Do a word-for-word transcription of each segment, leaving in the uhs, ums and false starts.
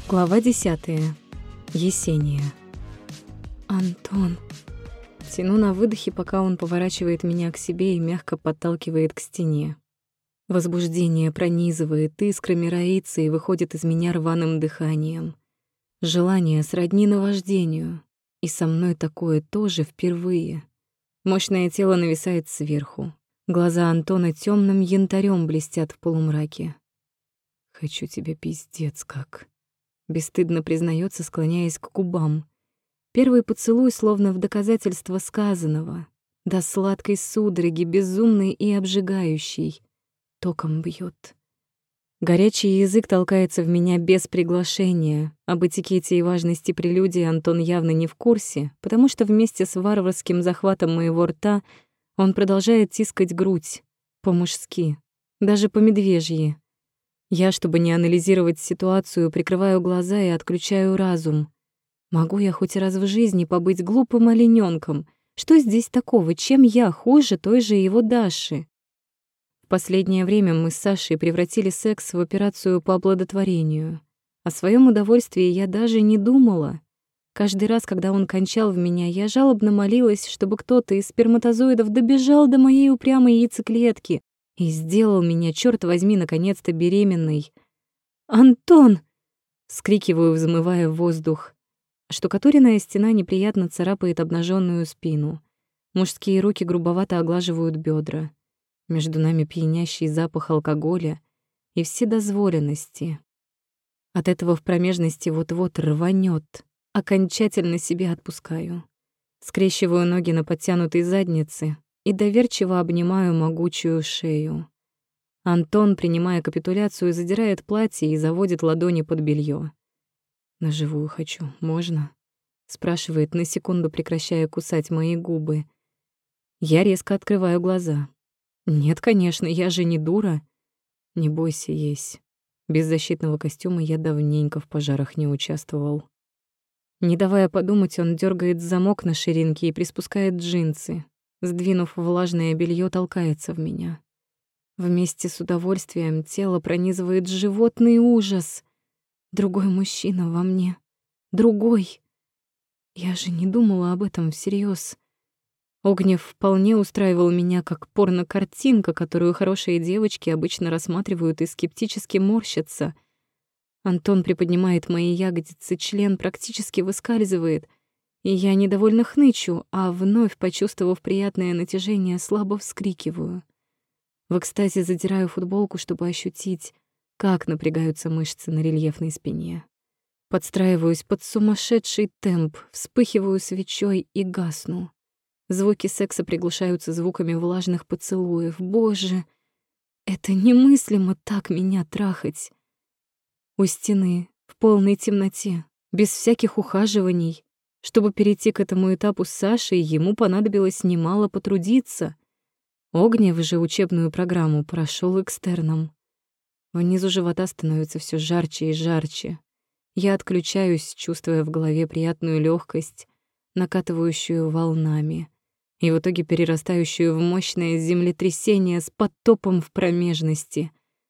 Глава десятая. Есения. «Антон». Тяну на выдохе, пока он поворачивает меня к себе и мягко подталкивает к стене. Возбуждение пронизывает, искрами роится и выходит из меня рваным дыханием. Желание сродни наваждению. И со мной такое тоже впервые. Мощное тело нависает сверху. Глаза Антона тёмным янтарем блестят в полумраке. «Хочу тебя пиздец как», — бесстыдно признается, склоняясь к губам. Первый поцелуй словно в доказательство сказанного. До сладкой судороги, безумной и обжигающей. Током бьет. Горячий язык толкается в меня без приглашения. Об этикете и важности прелюдии Антон явно не в курсе, потому что вместе с варварским захватом моего рта он продолжает тискать грудь. По-мужски. Даже по-медвежьи. Я, чтобы не анализировать ситуацию, прикрываю глаза и отключаю разум. Могу я хоть раз в жизни побыть глупым оленёнком? Что здесь такого? Чем я хуже той же его Даши? В последнее время мы с Сашей превратили секс в операцию по оплодотворению. О своем удовольствии я даже не думала. Каждый раз, когда он кончал в меня, я жалобно молилась, чтобы кто-то из сперматозоидов добежал до моей упрямой яйцеклетки и сделал меня, чёрт возьми, наконец-то беременной. «Антон!» — скрикиваю, взмывая в воздух. Штукатуренная стена неприятно царапает обнаженную спину. Мужские руки грубовато оглаживают бедра. Между нами пьянящий запах алкоголя и вседозволенности. От этого в промежности вот-вот рванет. Окончательно себя отпускаю. Скрещиваю ноги на подтянутой заднице и доверчиво обнимаю могучую шею. Антон, принимая капитуляцию, задирает платье и заводит ладони под белье. «На живую хочу, можно?» — спрашивает, на секунду прекращая кусать мои губы. Я резко открываю глаза. «Нет, конечно, я же не дура». «Не бойся, есть. Без защитного костюма я давненько в пожарах не участвовал». Не давая подумать, он дёргает замок на ширинке и приспускает джинсы. Сдвинув влажное белье, толкается в меня. Вместе с удовольствием тело пронизывает животный ужас. Другой мужчина во мне. Другой. Я же не думала об этом всерьез. Огнев вполне устраивал меня как порно-картинка, которую хорошие девочки обычно рассматривают и скептически морщатся. Антон приподнимает мои ягодицы, член практически выскальзывает, и я недовольно хнычу, а вновь, почувствовав приятное натяжение, слабо вскрикиваю. В экстазе задираю футболку, чтобы ощутить, как напрягаются мышцы на рельефной спине. Подстраиваюсь под сумасшедший темп, вспыхиваю свечой и гасну. Звуки секса приглушаются звуками влажных поцелуев. Боже, это немыслимо так меня трахать. У стены, в полной темноте, без всяких ухаживаний. Чтобы перейти к этому этапу с Сашей, ему понадобилось немало потрудиться. Огнев же учебную программу прошёл экстерном. Внизу живота становится всё жарче и жарче. Я отключаюсь, чувствуя в голове приятную лёгкость, накатывающую волнами, и в итоге перерастающую в мощное землетрясение с потопом в промежности.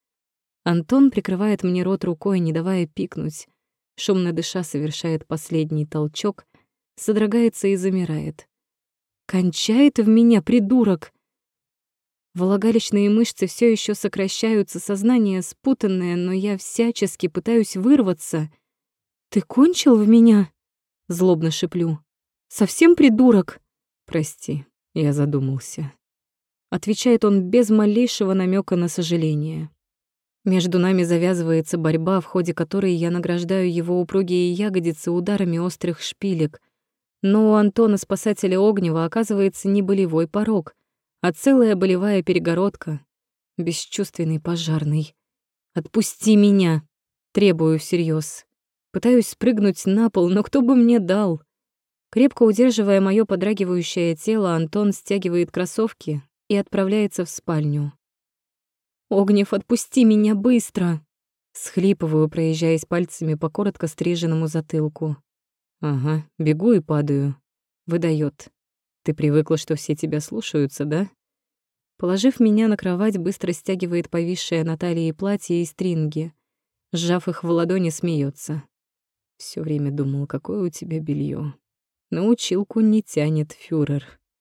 Антон прикрывает мне рот рукой, не давая пикнуть. Шумно дыша, совершает последний толчок, содрогается и замирает. Кончает в меня, придурок! Влагалищные мышцы всё ещё сокращаются, сознание спутанное, но я всячески пытаюсь вырваться. «Ты кончил в меня?» — злобно шиплю. «Совсем придурок?» «Прости, я задумался», — отвечает он без малейшего намёка на сожаление. Между нами завязывается борьба, в ходе которой я награждаю его упругие ягодицы ударами острых шпилек. Но у Антона, спасателя Огнева, оказывается не болевой порог, а целая болевая перегородка. Бесчувственный пожарный. «Отпусти меня!» — требую всерьёз. Пытаюсь спрыгнуть на пол, но кто бы мне дал? Крепко удерживая моё подрагивающее тело, Антон стягивает кроссовки и отправляется в спальню. «Огнев, отпусти меня быстро!» Схлипываю, проезжаясь пальцами по коротко стриженному затылку. «Ага, бегу и падаю», — выдаёт. «Ты привыкла, что все тебя слушаются, да?» Положив меня на кровать, быстро стягивает повисшее на талии платье и стринги. Сжав их в ладони, смеётся. Всё время думал, какое у тебя белье. На училку не тянет, фюрер.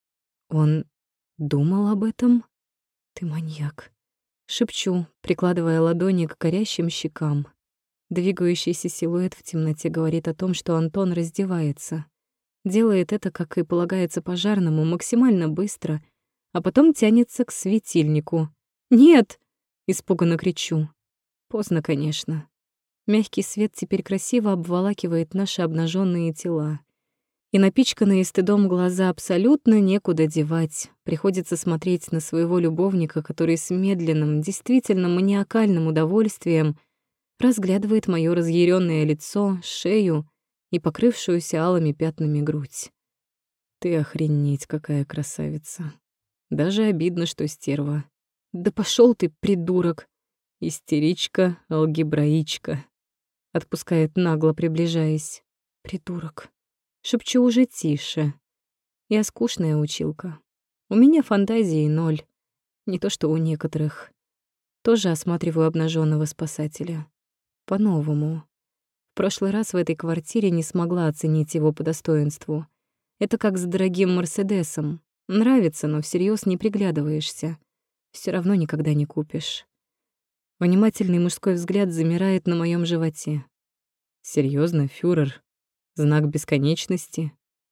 Он думал об этом? Ты маньяк. Шепчу, прикладывая ладони к горящим щекам. Двигающийся силуэт в темноте говорит о том, что Антон раздевается. Делает это, как и полагается пожарному, максимально быстро, а потом тянется к светильнику. «Нет!» — испуганно кричу. Поздно, конечно. Мягкий свет теперь красиво обволакивает наши обнаженные тела. И напичканные стыдом глаза абсолютно некуда девать. Приходится смотреть на своего любовника, который с медленным, действительно маниакальным удовольствием разглядывает моё разъярённое лицо, шею и покрывшуюся алыми пятнами грудь. Ты охренеть какая красавица. Даже обидно, что стерва. Да пошёл ты, придурок. Истеричка, алгебраичка. Отпускает нагло, приближаясь. Придурок. Шепчу уже тише. Я скучная училка. У меня фантазии ноль. Не то что у некоторых. Тоже осматриваю обнажённого спасателя. По-новому. В прошлый раз в этой квартире не смогла оценить его по достоинству. Это как с дорогим Мерседесом. Нравится, но всерьёз не приглядываешься. Всё равно никогда не купишь. Внимательный мужской взгляд замирает на моём животе. Серьёзно, фюрер? Знак бесконечности?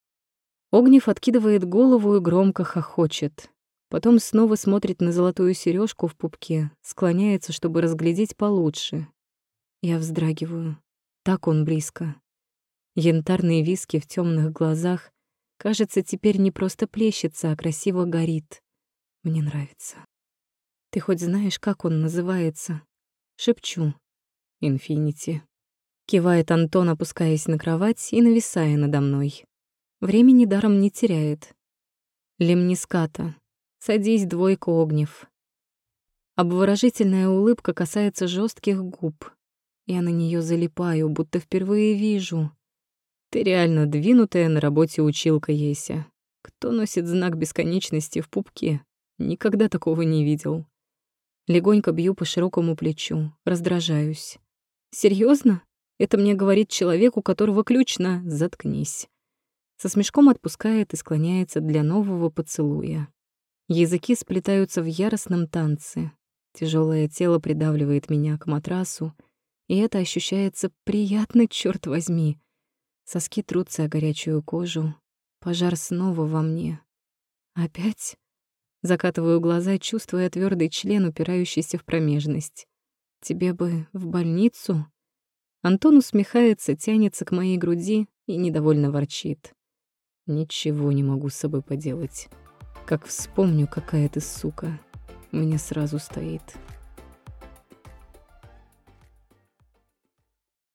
Огнев откидывает голову и громко хохочет. Потом снова смотрит на золотую серёжку в пупке, склоняется, чтобы разглядеть получше. Я вздрагиваю. Так он близко. Янтарные виски в тёмных глазах, кажется, теперь не просто плещется, а красиво горит. Мне нравится. Ты хоть знаешь, как он называется? Шепчу. Инфинити. Кивает Антон, опускаясь на кровать и нависая надо мной. Времени даром не теряет. Лемниската. Садись, двойка, Огнев. Обворожительная улыбка касается жёстких губ. Я на неё залипаю, будто впервые вижу. Ты реально двинутая на работе училка, Еся. Кто носит знак бесконечности в пупке? Никогда такого не видел. Легонько бью по широкому плечу, раздражаюсь. Серьёзно? Это мне говорит человек, у которого ключ на «заткнись». Со смешком отпускает и склоняется для нового поцелуя. Языки сплетаются в яростном танце. Тяжёлое тело придавливает меня к матрасу, и это ощущается приятно, чёрт возьми. Соски трутся о горячую кожу. Пожар снова во мне. Опять? Закатываю глаза, чувствуя твёрдый член, упирающийся в промежность. Тебе бы в больницу? Антон усмехается, тянется к моей груди и недовольно ворчит. Ничего не могу с собой поделать. Как вспомню, какая ты сука, мне сразу стоит